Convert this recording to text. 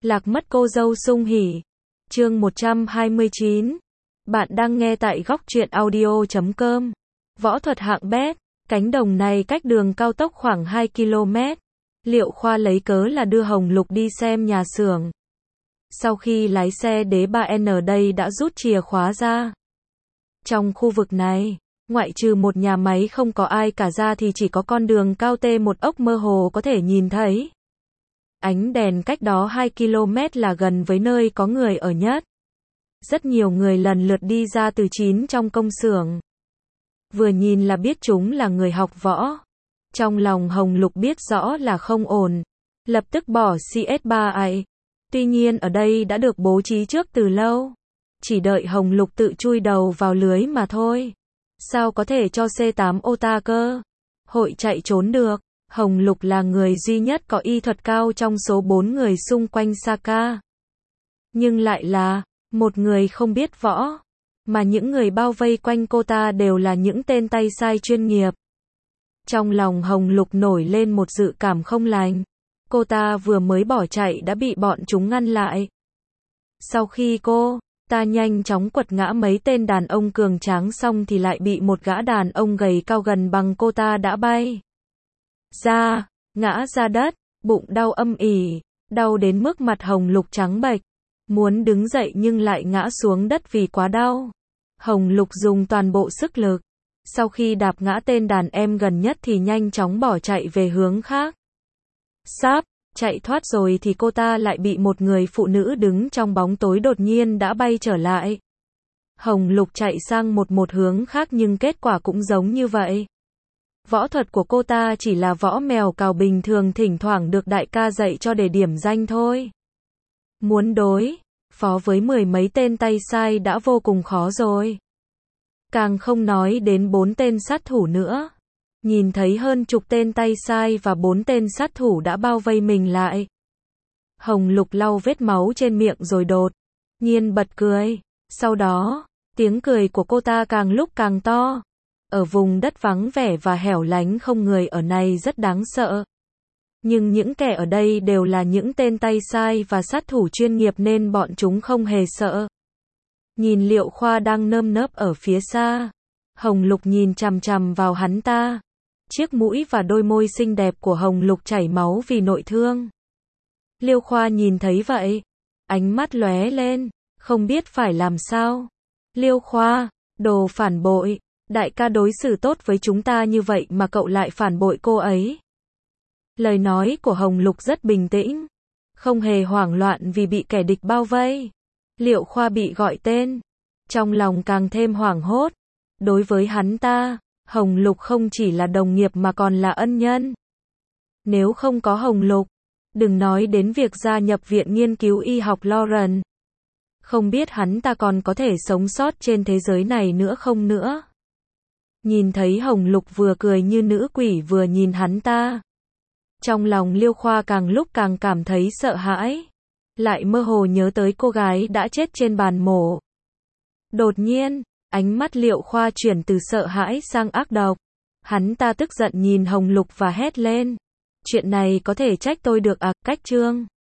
Lạc mất cô dâu Sung Hỉ. Chương 129. Bạn đang nghe tại góc truyện audio.com. Võ thuật hạng bét. Cánh đồng này cách đường cao tốc khoảng 2 km. Liệu Khoa lấy cớ là đưa Hồng Lục đi xem nhà xưởng. Sau khi lái xe đế 3N đây đã rút chìa khóa ra. Trong khu vực này, ngoại trừ một nhà máy không có ai cả ra thì chỉ có con đường cao T1 ốc mơ hồ có thể nhìn thấy. Ánh đèn cách đó 2 km là gần với nơi có người ở nhất. Rất nhiều người lần lượt đi ra từ chín trong công xưởng. Vừa nhìn là biết chúng là người học võ. Trong lòng Hồng Lục biết rõ là không ổn. Lập tức bỏ CS3 ấy. Tuy nhiên ở đây đã được bố trí trước từ lâu. Chỉ đợi Hồng Lục tự chui đầu vào lưới mà thôi. Sao có thể cho C8 ô ta cơ? Hội chạy trốn được. Hồng Lục là người duy nhất có y thuật cao trong số 4 người xung quanh Saka. Nhưng lại là một người không biết võ. Mà những người bao vây quanh cô ta đều là những tên tay sai chuyên nghiệp. Trong lòng Hồng Lục nổi lên một dự cảm không lành. Cô ta vừa mới bỏ chạy đã bị bọn chúng ngăn lại. Sau khi cô ta nhanh chóng quật ngã mấy tên đàn ông cường tráng xong thì lại bị một gã đàn ông gầy cao gần bằng cô ta đã bay ra, ngã ra đất, bụng đau âm ỉ, đau đến mức mặt Hồng Lục trắng bệch, muốn đứng dậy nhưng lại ngã xuống đất vì quá đau. Hồng Lục dùng toàn bộ sức lực, sau khi đạp ngã tên đàn em gần nhất thì nhanh chóng bỏ chạy về hướng khác. Sắp chạy thoát rồi thì cô ta lại bị một người phụ nữ đứng trong bóng tối đột nhiên đã bay trở lại. Hồng Lục chạy sang một hướng khác nhưng kết quả cũng giống như vậy. Võ thuật của cô ta chỉ là võ mèo cào bình thường thỉnh thoảng được đại ca dạy cho để điểm danh thôi. Muốn đối phó với 10 mấy tên tay sai đã vô cùng khó rồi. Càng không nói đến 4 tên sát thủ nữa. Nhìn thấy hơn chục tên tay sai và 4 tên sát thủ đã bao vây mình lại. Hồng Lục lau vết máu trên miệng rồi đột nhiên bật cười. Sau đó, tiếng cười của cô ta càng lúc càng to. Ở vùng đất vắng vẻ và hẻo lánh không người ở này rất đáng sợ. Nhưng những kẻ ở đây đều là những tên tay sai và sát thủ chuyên nghiệp nên bọn chúng không hề sợ. Nhìn Liệu Khoa đang nơm nớp ở phía xa. Hồng Lục nhìn chằm chằm vào hắn ta. Chiếc mũi và đôi môi xinh đẹp của Hồng Lục chảy máu vì nội thương. Liêu Khoa nhìn thấy vậy, ánh mắt lóe lên, không biết phải làm sao. Liêu Khoa, đồ phản bội, đại ca đối xử tốt với chúng ta như vậy mà cậu lại phản bội cô ấy. Lời nói của Hồng Lục rất bình tĩnh, không hề hoảng loạn vì bị kẻ địch bao vây. Liệu Khoa bị gọi tên, trong lòng càng thêm hoảng hốt. Đối với hắn ta, Hồng Lục không chỉ là đồng nghiệp mà còn là ân nhân. Nếu không có Hồng Lục, đừng nói đến việc gia nhập viện nghiên cứu y học Lauren. Không biết hắn ta còn có thể sống sót trên thế giới này nữa không nữa. Nhìn thấy Hồng Lục vừa cười như nữ quỷ vừa nhìn hắn ta. Trong lòng Liêu Khoa càng lúc càng cảm thấy sợ hãi. Lại mơ hồ nhớ tới cô gái đã chết trên bàn mổ. Đột nhiên, ánh mắt Liệu Khoa chuyển từ sợ hãi sang ác độc. Hắn ta tức giận nhìn Hồng Lục và hét lên. Chuyện này có thể trách tôi được à, cách Trương.